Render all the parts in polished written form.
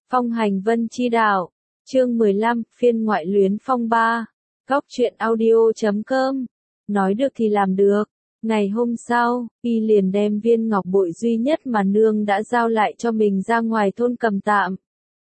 Phong hành vân chi đạo, chương 15, phiên ngoại luyến phong ba, góc truyện audio.com, nói được thì làm được. Ngày hôm sau, y liền đem viên ngọc bội duy nhất mà nương đã giao lại cho mình ra ngoài thôn cầm tạm.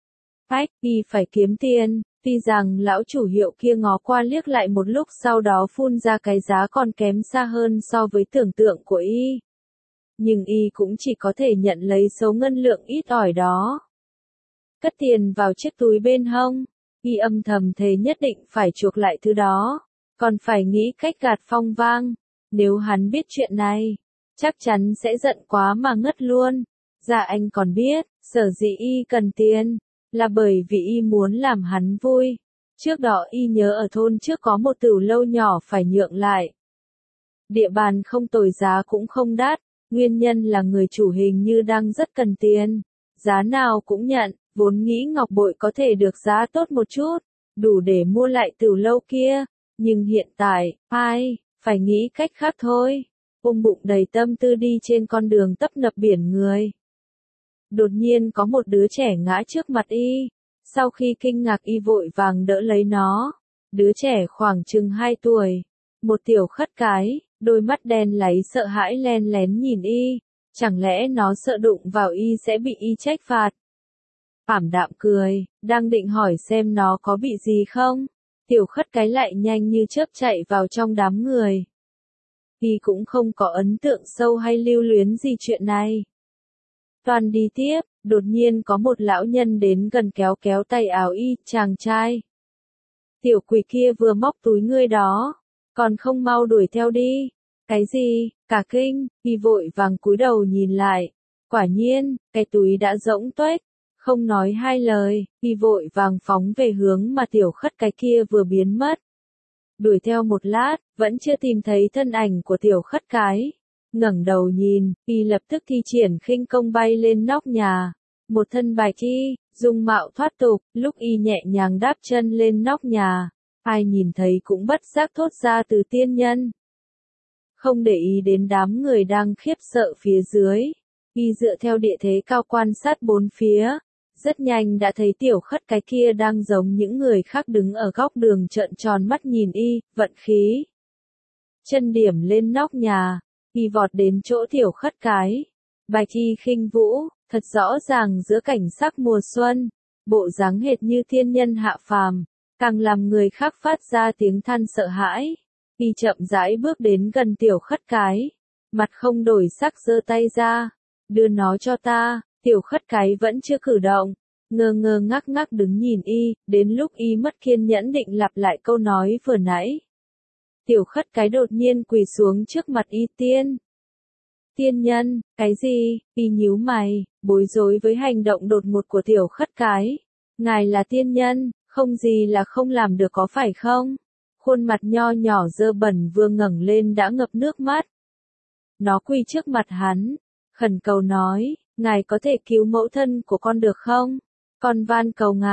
Y phải kiếm tiền, tuy rằng lão chủ hiệu kia ngó qua liếc lại một lúc sau đó phun ra cái giá còn kém xa hơn so với tưởng tượng của y. Nhưng y cũng chỉ có thể nhận lấy số ngân lượng ít ỏi đó. Cất tiền vào chiếc túi bên hông, y âm thầm thề nhất định phải chuộc lại thứ đó, còn phải nghĩ cách gạt Phong Vang. Nếu hắn biết chuyện này, chắc chắn sẽ giận quá mà ngất luôn. Dạ anh còn biết, sở dĩ y cần tiền, là bởi vì y muốn làm hắn vui. Trước đó y nhớ ở thôn trước có một tửu lâu nhỏ phải nhượng lại. Địa bàn không tồi, giá cũng không đắt, nguyên nhân là người chủ hình như đang rất cần tiền. Giá nào cũng nhận, vốn nghĩ ngọc bội có thể được giá tốt một chút, đủ để mua lại tửu lâu kia. Nhưng hiện tại, phải nghĩ cách khác thôi. Bụng đầy tâm tư đi trên con đường tấp nập biển người. Đột nhiên có một đứa trẻ ngã trước mặt y. Sau khi kinh ngạc y vội vàng đỡ lấy nó. Đứa trẻ khoảng chừng 2 tuổi. Một tiểu khất cái, đôi mắt đen láy sợ hãi len lén nhìn y. Chẳng lẽ nó sợ đụng vào y sẽ bị y trách phạt? Ảm đạm cười, đang định hỏi xem nó có bị gì không? Tiểu khất cái lại nhanh như chớp chạy vào trong đám người. Y cũng không có ấn tượng sâu hay lưu luyến gì chuyện này. Toàn đi tiếp, đột nhiên có một lão nhân đến gần kéo kéo tay áo y, chàng trai. Tiểu quỷ kia vừa móc túi ngươi đó, còn không mau đuổi theo đi. Cái gì? Cả kinh, y vội vàng cúi đầu nhìn lại. Quả nhiên, cái túi đã rỗng tuếch. Không nói hai lời, y vội vàng phóng về hướng mà tiểu khất cái kia vừa biến mất. Đuổi theo một lát, vẫn chưa tìm thấy thân ảnh của tiểu khất cái. Ngẩng đầu nhìn, y lập tức thi triển khinh công bay lên nóc nhà. Một thân bạch y, dung mạo thoát tục, lúc y nhẹ nhàng đáp chân lên nóc nhà. Ai nhìn thấy cũng bất giác thốt ra từ tiên nhân. Không để ý đến đám người đang khiếp sợ phía dưới. Y dựa theo địa thế cao quan sát bốn phía. Rất nhanh đã thấy tiểu khất cái kia đang giống những người khác đứng ở góc đường trợn tròn mắt nhìn y, vận khí. Chân điểm lên nóc nhà, y vọt đến chỗ tiểu khất cái. Bạch y khinh vũ, thật rõ ràng giữa cảnh sắc mùa xuân, bộ dáng hệt như thiên nhân hạ phàm, càng làm người khác phát ra tiếng than sợ hãi. Y chậm rãi bước đến gần tiểu khất cái, mặt không đổi sắc giơ tay ra, đưa nó cho ta. Tiểu khất cái vẫn chưa cử động, ngơ ngơ ngác ngác đứng nhìn y, đến lúc y mất kiên nhẫn định lặp lại câu nói vừa nãy. Tiểu khất cái đột nhiên quỳ xuống trước mặt y. Tiên nhân, cái gì? Y nhíu mày, bối rối với hành động đột ngột của tiểu khất cái. Ngài là tiên nhân, không gì là không làm được có phải không? Khuôn mặt nho nhỏ dơ bẩn vừa ngẩng lên đã ngập nước mắt. Nó quỳ trước mặt hắn, khẩn cầu nói. Ngài có thể cứu mẫu thân của con được không? Con van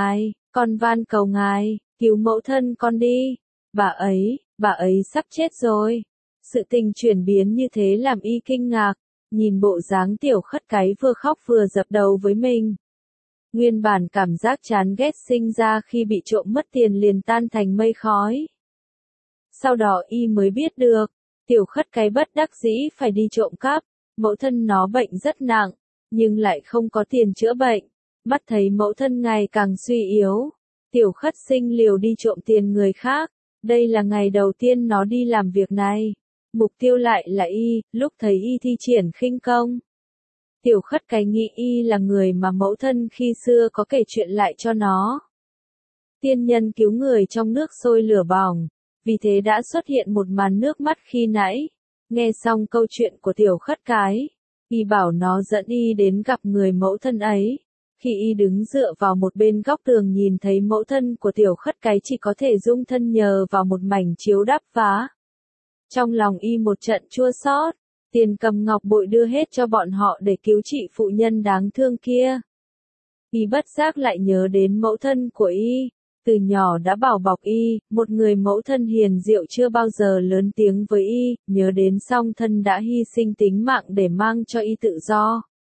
cầu ngài, cứu mẫu thân con đi. Bà ấy sắp chết rồi. Sự tình chuyển biến như thế làm y kinh ngạc, nhìn bộ dáng tiểu khất cái vừa khóc vừa dập đầu với mình. Nguyên bản cảm giác chán ghét sinh ra khi bị trộm mất tiền liền tan thành mây khói. Sau đó y mới biết được, tiểu khất cái bất đắc dĩ phải đi trộm cắp, mẫu thân nó bệnh rất nặng. Nhưng lại không có tiền chữa bệnh, mắt thấy mẫu thân ngày càng suy yếu. Tiểu khất sinh liều đi trộm tiền người khác, đây là ngày đầu tiên nó đi làm việc này. Mục tiêu lại là y, lúc thấy y thi triển khinh công. Tiểu khất cái nghĩ y là người mà mẫu thân khi xưa có kể chuyện lại cho nó. Tiên nhân cứu người trong nước sôi lửa bỏng, vì thế đã xuất hiện một màn nước mắt khi nãy. Nghe xong câu chuyện của tiểu khất cái, y bảo nó dẫn y đến gặp người mẫu thân ấy. Khi y đứng dựa vào một bên góc tường nhìn thấy mẫu thân của tiểu khất cái chỉ có thể dung thân nhờ vào một mảnh chiếu đắp vá. Trong lòng y một trận chua xót, tiền cầm ngọc bội đưa hết cho bọn họ để cứu chị phụ nhân đáng thương kia. Y bất giác lại nhớ đến mẫu thân của y. Từ nhỏ đã bảo bọc y, một người mẫu thân hiền diệu chưa bao giờ lớn tiếng với y, nhớ đến song thân đã hy sinh tính mạng để mang cho y tự do.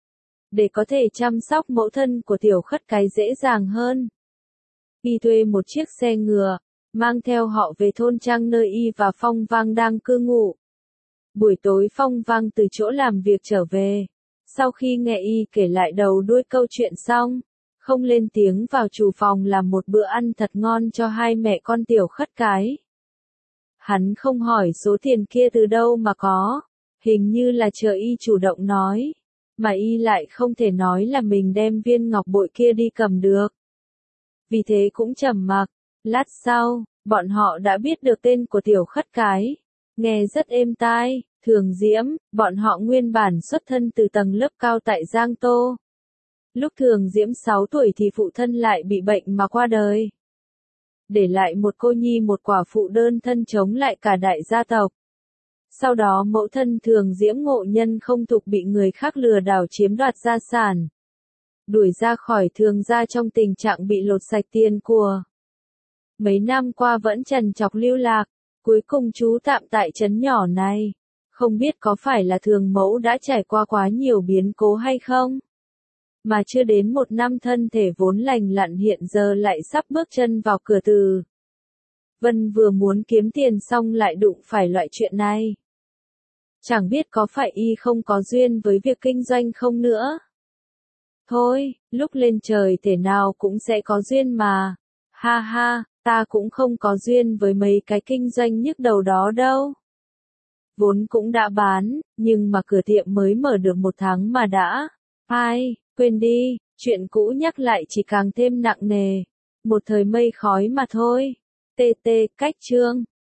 để có thể chăm sóc mẫu thân của tiểu khất cái dễ dàng hơn. Y thuê một chiếc xe ngựa, mang theo họ về thôn trang nơi Y và Phong Vang đang cư ngụ. Buổi tối Phong Vang từ chỗ làm việc trở về. Sau khi nghe Y kể lại đầu đuôi câu chuyện xong, không lên tiếng vào chủ phòng làm một bữa ăn thật ngon cho hai mẹ con tiểu khất cái. Hắn không hỏi số tiền kia từ đâu mà có, hình như là chờ Y chủ động nói, mà Y lại không thể nói là mình đem viên ngọc bội kia đi cầm được. Vì thế cũng trầm mặc. Lát sau, bọn họ đã biết được tên của tiểu khất cái. Nghe rất êm tai, Thường Diễm, bọn họ nguyên bản xuất thân từ tầng lớp cao tại Giang Tô. Lúc Thường Diễm 6 tuổi thì phụ thân lại bị bệnh mà qua đời. Để lại một cô nhi một quả phụ đơn thân chống lại cả đại gia tộc. Sau đó mẫu thân Thường Diễm ngộ nhân không thục bị người khác lừa đảo chiếm đoạt gia sản. Đuổi ra khỏi Thường gia trong tình trạng bị lột sạch tiền của. Mấy năm qua vẫn trần trọc lưu lạc, cuối cùng trú tạm tại trấn nhỏ này. Không biết có phải là Thường mẫu đã trải qua quá nhiều biến cố hay không? Mà chưa đến một năm thân thể vốn lành lặn hiện giờ lại sắp bước chân vào cửa tử. Vân vừa muốn kiếm tiền xong lại đụng phải loại chuyện này. Chẳng biết có phải Y không có duyên với việc kinh doanh không nữa. Thôi, lúc lên trời thể nào cũng sẽ có duyên mà. Ha ha, ta cũng không có duyên với mấy cái kinh doanh nhức đầu đó đâu. Vốn cũng đã bán, nhưng mà cửa tiệm mới mở được 1 tháng mà đã. Ai, quên đi, chuyện cũ nhắc lại chỉ càng thêm nặng nề. Một thời mây khói mà thôi. TT, cách chương.